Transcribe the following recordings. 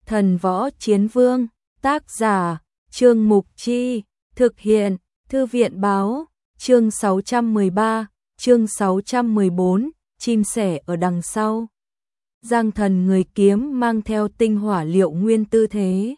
Thần Võ Chiến Vương, tác giả, Trương Mục Chi, thực hiện, Thư viện báo, chương 613, chương 614, chim sẻ ở đằng sau. Giang Thần người kiếm mang theo tinh hỏa liệu nguyên tư thế.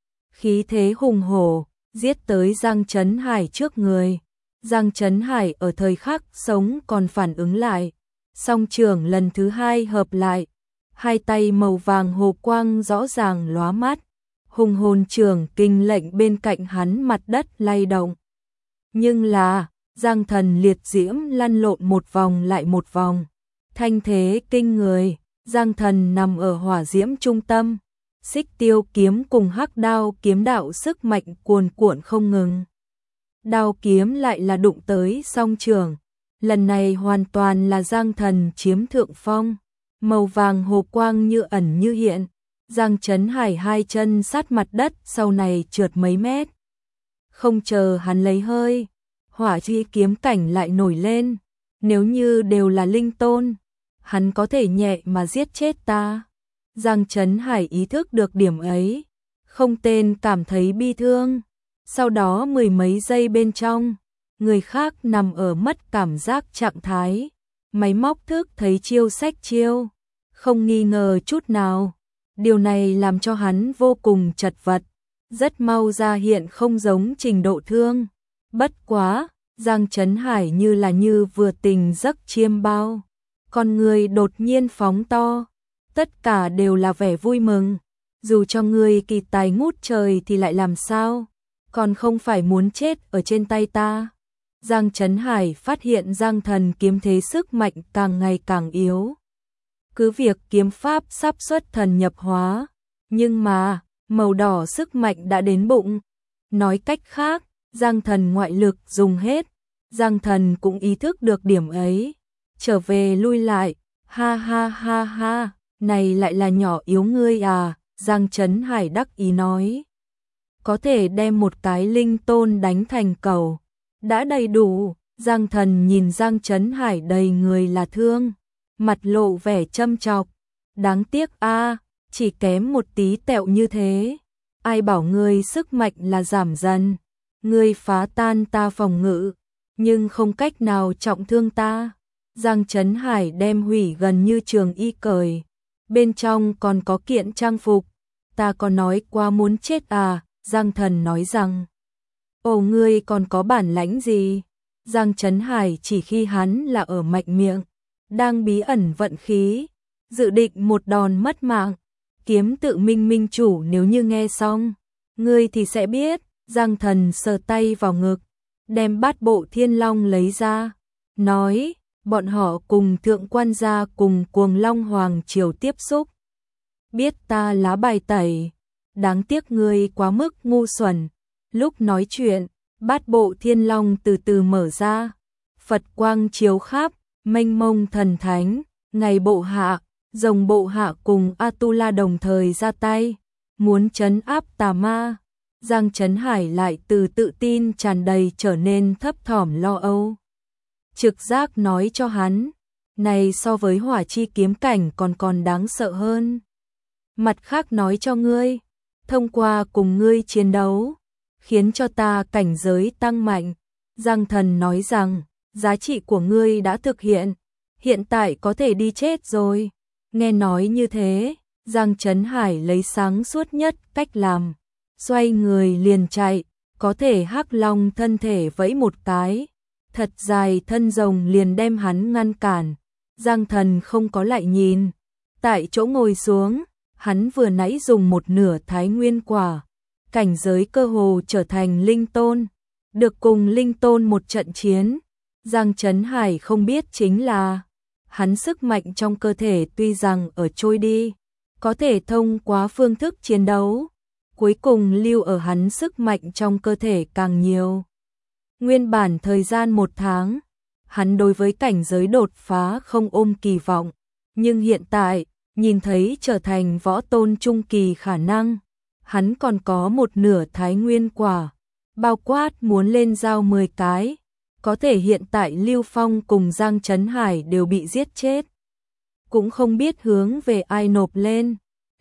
Khí thế hùng hổ, giết tới Giang Trấn Hải trước người. Giang Trấn Hải ở thời khắc sống còn phản ứng lại. Song trường lần thứ hai hợp lại. Hai tay màu vàng hồ quang rõ ràng lóa mắt. Hùng hồn trường kinh lệnh bên cạnh hắn mặt đất lay động. Nhưng là, Giang Thần liệt diễm lăn lộn một vòng lại một vòng. Thanh thế kinh người, Giang Thần nằm ở hỏa diễm trung tâm. Xích Tiêu kiếm cùng hắc đao kiếm đạo sức mạnh cuồn cuộn không ngừng. Đao kiếm lại là đụng tới song trường. Lần này hoàn toàn là Giang Thần chiếm thượng phong. Màu vàng hồ quang như ẩn như hiện. Giang Trấn Hải hai chân sát mặt đất sau này trượt mấy mét. Không chờ hắn lấy hơi, hỏa chi kiếm cảnh lại nổi lên. Nếu như đều là linh tôn, hắn có thể nhẹ mà giết chết ta. Giang Trấn Hải ý thức được điểm ấy, không tên cảm thấy bi thương. Sau đó mười mấy giây bên trong, người khác nằm ở mất cảm giác trạng thái. Máy móc thức thấy chiêu sách chiêu, không nghi ngờ chút nào. Điều này làm cho hắn vô cùng chật vật, rất mau ra hiện không giống trình độ thương. Bất quá, Giang Trấn Hải như vừa tỉnh giấc chiêm bao. Con người đột nhiên phóng to, tất cả đều là vẻ vui mừng. Dù cho người kỳ tài ngút trời thì lại làm sao, còn không phải muốn chết ở trên tay ta. Giang Trấn Hải phát hiện Giang Thần kiếm thế sức mạnh càng ngày càng yếu. Cứ việc kiếm pháp sắp xuất thần nhập hóa, nhưng mà, màu đỏ sức mạnh đã đến bụng. Nói cách khác, Giang Thần ngoại lực dùng hết. Giang Thần cũng ý thức được điểm ấy. Trở về lui lại, ha ha ha ha, này lại là nhỏ yếu ngươi à, Giang Trấn Hải đắc ý nói. Có thể đem một cái linh tôn đánh thành cầu, đã đầy đủ. Giang Thần nhìn Giang Trấn Hải đầy người là thương, mặt lộ vẻ châm chọc. Đáng tiếc a, chỉ kém một tí tẹo như thế. Ai bảo ngươi sức mạnh là giảm dần, ngươi phá tan ta phòng ngự, nhưng không cách nào trọng thương ta. Giang Trấn Hải đem hủy gần như trường y cởi, bên trong còn có kiện trang phục. Ta có nói qua muốn chết à? Giang Thần nói rằng. Ồ, ngươi còn có bản lãnh gì? Giang Trấn Hải chỉ khi hắn là ở mạnh miệng, đang bí ẩn vận khí, dự định một đòn mất mạng. Kiếm tự minh minh chủ nếu như nghe xong, ngươi thì sẽ biết. Giang Thần sờ tay vào ngực, đem bát bộ thiên long lấy ra, nói, bọn họ cùng thượng quan gia cùng cuồng long hoàng triều tiếp xúc. Biết ta lá bài tẩy, đáng tiếc ngươi quá mức ngu xuẩn. Lúc nói chuyện, bát bộ thiên long từ từ mở ra, Phật quang chiếu khắp, mênh mông thần thánh. Ngày bộ hạ, rồng bộ hạ cùng Atula đồng thời ra tay, muốn trấn áp tà ma. Giang Trấn Hải lại từ tự tin tràn đầy trở nên thấp thỏm lo âu. Trực giác nói cho hắn, này so với hỏa chi kiếm cảnh còn đáng sợ hơn. Mặt khác nói cho ngươi, thông qua cùng ngươi chiến đấu, khiến cho ta cảnh giới tăng mạnh. Giang Thần nói rằng, giá trị của ngươi đã thực hiện tại có thể đi chết rồi. Nghe nói như thế, Giang Trấn Hải lấy sáng suốt nhất cách làm, xoay người liền chạy. Có thể hắc long thân thể vẫy một cái, thật dài thân rồng liền đem hắn ngăn cản. Giang Thần không có lại nhìn, tại chỗ ngồi xuống. Hắn vừa nãy dùng một nửa thái nguyên quả, cảnh giới cơ hồ trở thành linh tôn, được cùng linh tôn một trận chiến. Giang Trấn Hải không biết chính là, hắn sức mạnh trong cơ thể tuy rằng ở trôi đi, có thể thông qua phương thức chiến đấu, cuối cùng lưu ở hắn sức mạnh trong cơ thể càng nhiều. Nguyên bản thời gian 1 tháng, hắn đối với cảnh giới đột phá không ôm kỳ vọng, nhưng hiện tại, nhìn thấy trở thành võ tôn trung kỳ khả năng, hắn còn có một nửa thái nguyên quả, bao quát muốn lên giao 10 cái. Có thể hiện tại Lưu Phong cùng Giang Trấn Hải đều bị giết chết, cũng không biết hướng về ai nộp lên.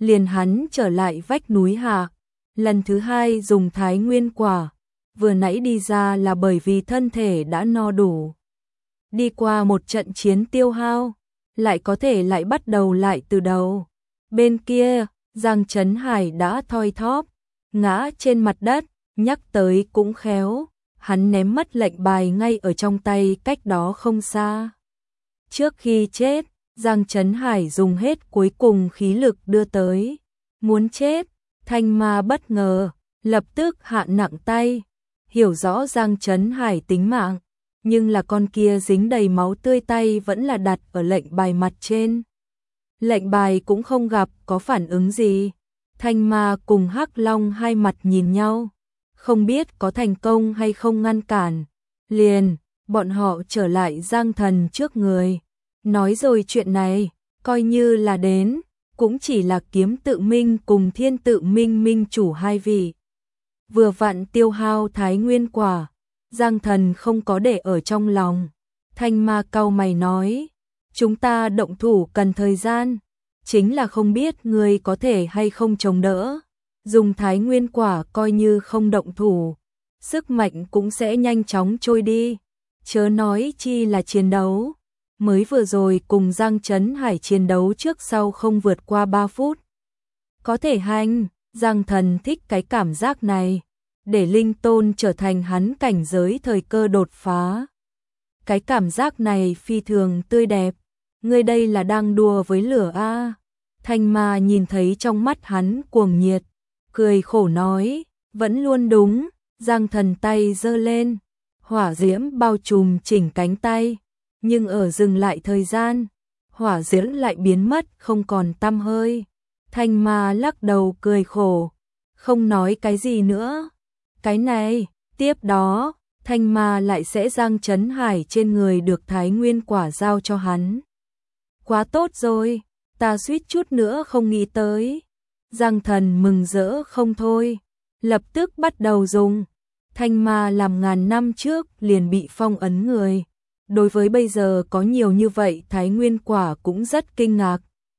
liền hắn trở lại vách núi hạ. Lần thứ hai dùng Thái Nguyên quả, vừa nãy đi ra là bởi vì thân thể đã no đủ. Đi qua một trận chiến tiêu hao, lại có thể lại bắt đầu lại từ đầu. Bên kia, Giang Trấn Hải đã thoi thóp, ngã trên mặt đất, nhắc tới cũng khéo, hắn ném mất lệnh bài ngay ở trong tay cách đó không xa. Trước khi chết, Giang Trấn Hải dùng hết cuối cùng khí lực đưa tới, muốn chết, Thanh Ma bất ngờ, lập tức hạ nặng tay, hiểu rõ Giang Trấn Hải tính mạng, nhưng là con kia dính đầy máu tươi tay vẫn là đặt ở lệnh bài mặt trên. Lệnh bài cũng không gặp có phản ứng gì. Thanh Ma cùng Hắc Long hai mặt nhìn nhau, không biết có thành công hay không ngăn cản. Liền, bọn họ trở lại Giang Thần trước người. Nói rồi chuyện này, coi như là đến, cũng chỉ là Kiếm Tự Minh cùng Thiên Tự Minh minh chủ hai vị. Vừa vặn tiêu hao Thái Nguyên quả, Giang Thần không có để ở trong lòng. Thanh Ma cau mày nói, chúng ta động thủ cần thời gian, chính là không biết người có thể hay không chống đỡ. Dùng Thái Nguyên quả coi như không động thủ, sức mạnh cũng sẽ nhanh chóng trôi đi. Chớ nói chi là chiến đấu. Mới vừa rồi cùng Giang Trấn Hải chiến đấu trước sau không vượt qua 3 phút. Có thể hành, Giang Thần thích cái cảm giác này, để linh tôn trở thành hắn cảnh giới thời cơ đột phá. Cái cảm giác này phi thường tươi đẹp, ngươi đây là đang đùa với lửa a. Thanh Ma nhìn thấy trong mắt hắn cuồng nhiệt, cười khổ nói, vẫn luôn đúng. Giang Thần tay giơ lên, hỏa diễm bao trùm chỉnh cánh tay, nhưng ở dừng lại thời gian, hỏa diễm lại biến mất không còn tăm hơi. Thanh Ma lắc đầu cười khổ, không nói cái gì nữa. Cái này, tiếp đó, Thanh Ma lại sẽ Giang Trấn Hải trên người được Thái Nguyên quả giao cho hắn. Quá tốt rồi, ta suýt chút nữa không nghĩ tới. Giang Thần mừng rỡ không thôi, lập tức bắt đầu dùng. Thanh Ma làm ngàn năm trước liền bị phong ấn người, đối với bây giờ có nhiều như vậy Thái Nguyên quả cũng rất kinh ngạc.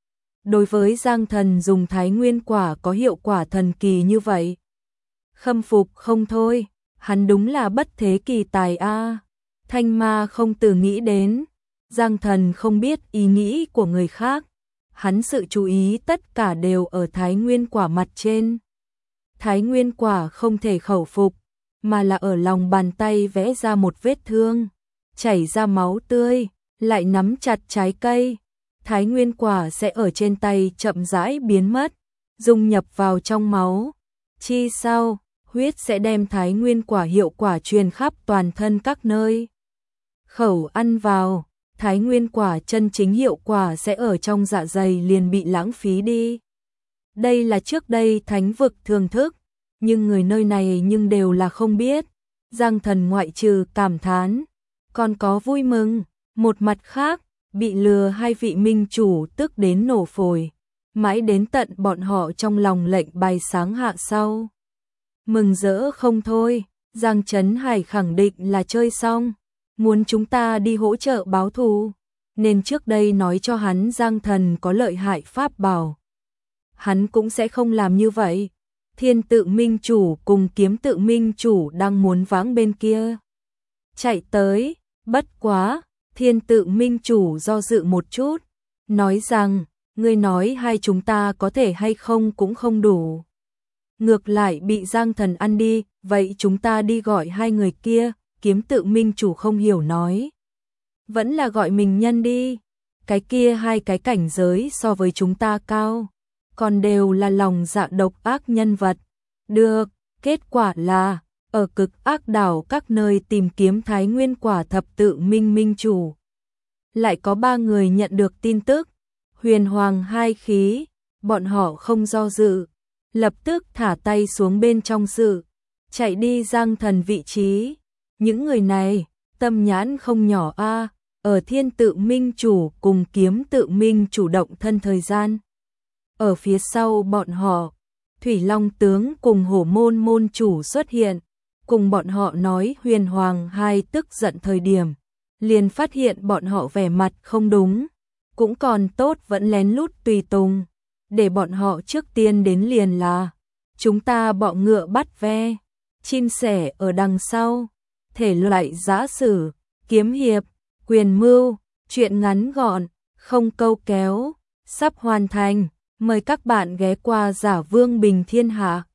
Đối với Giang Thần dùng Thái Nguyên quả có hiệu quả thần kỳ như vậy, khâm phục không thôi, hắn đúng là bất thế kỳ tài a. Thanh Ma không từ nghĩ đến, Giang Thần không biết ý nghĩ của người khác, hắn sự chú ý tất cả đều ở Thái Nguyên quả mặt trên. Thái Nguyên quả không thể khẩu phục, mà là ở lòng bàn tay vẽ ra một vết thương, chảy ra máu tươi, lại nắm chặt trái cây. Thái Nguyên quả sẽ ở trên tay chậm rãi biến mất, dung nhập vào trong máu. Chi sau, huyết sẽ đem Thái Nguyên quả hiệu quả truyền khắp toàn thân các nơi. Khẩu ăn vào, Thái Nguyên quả chân chính hiệu quả sẽ ở trong dạ dày liền bị lãng phí đi. Đây là trước đây thánh vực thường thức, nhưng người nơi này nhưng đều là không biết. Giang Thần ngoại trừ cảm thán, còn có vui mừng. Một mặt khác, bị lừa hai vị minh chủ tức đến nổ phổi, mãi đến tận bọn họ trong lòng lệnh bài sáng hạ sau. Mừng rỡ không thôi, Giang Trấn Hải khẳng định là chơi xong, muốn chúng ta đi hỗ trợ báo thù, nên trước đây nói cho hắn Giang Thần có lợi hại pháp bảo. Hắn cũng sẽ không làm như vậy. Thiên Tự Minh chủ cùng Kiếm Tự Minh chủ đang muốn vãng bên kia chạy tới, bất quá, Thiên Tự Minh chủ do dự một chút, nói rằng, ngươi nói hai chúng ta có thể hay không cũng không đủ. Ngược lại bị Giang Thần ăn đi, vậy chúng ta đi gọi hai người kia. Kiếm Tự Minh chủ không hiểu nói, vẫn là gọi mình nhân đi, cái kia hai cái cảnh giới so với chúng ta cao, còn đều là lòng dạ độc ác nhân vật. Được, kết quả là, ở cực ác đảo các nơi tìm kiếm Thái Nguyên quả thập tự minh minh chủ. Lại có 3 người nhận được tin tức, huyền hoàng hai khí, bọn họ không do dự, lập tức thả tay xuống bên trong sự, chạy đi Giang Thần vị trí. Những người này, tâm nhãn không nhỏ a, ở Thiên Tự Minh chủ cùng Kiếm Tự Minh chủ động thân thời gian. Ở phía sau bọn họ, Thủy Long tướng cùng Hổ Môn môn chủ xuất hiện, cùng bọn họ nói huyền hoàng hai tức giận thời điểm, liền phát hiện bọn họ vẻ mặt không đúng, cũng còn tốt vẫn lén lút tùy tùng. để bọn họ trước tiên đến liền là chúng ta bọ ngựa bắt ve, chim sẻ ở đằng sau, thể loại giã sử, kiếm hiệp, quyền mưu, truyện ngắn gọn, không câu kéo, sắp hoàn thành, mời các bạn ghé qua Giả Vương Bình Thiên Hạ.